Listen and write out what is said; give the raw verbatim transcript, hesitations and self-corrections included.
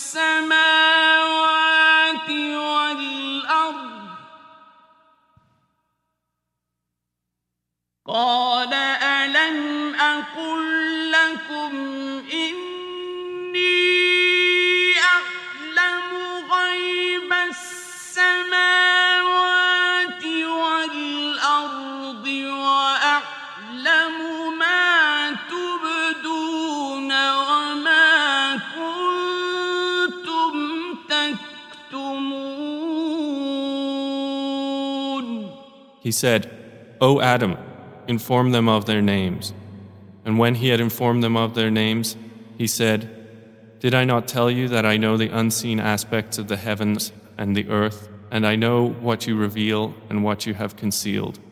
السماوات والأرض قال ألم أقل لكم إني أعلم غيب السماوات والأرض وأعلم ما تبدون وما كنتم تكتمون. He said, O Adam, inform them of their names. And when he had informed them of their names, he said, Did I not tell you that I know the unseen aspects of the heavens and the earth, and I know what you reveal and what you have concealed?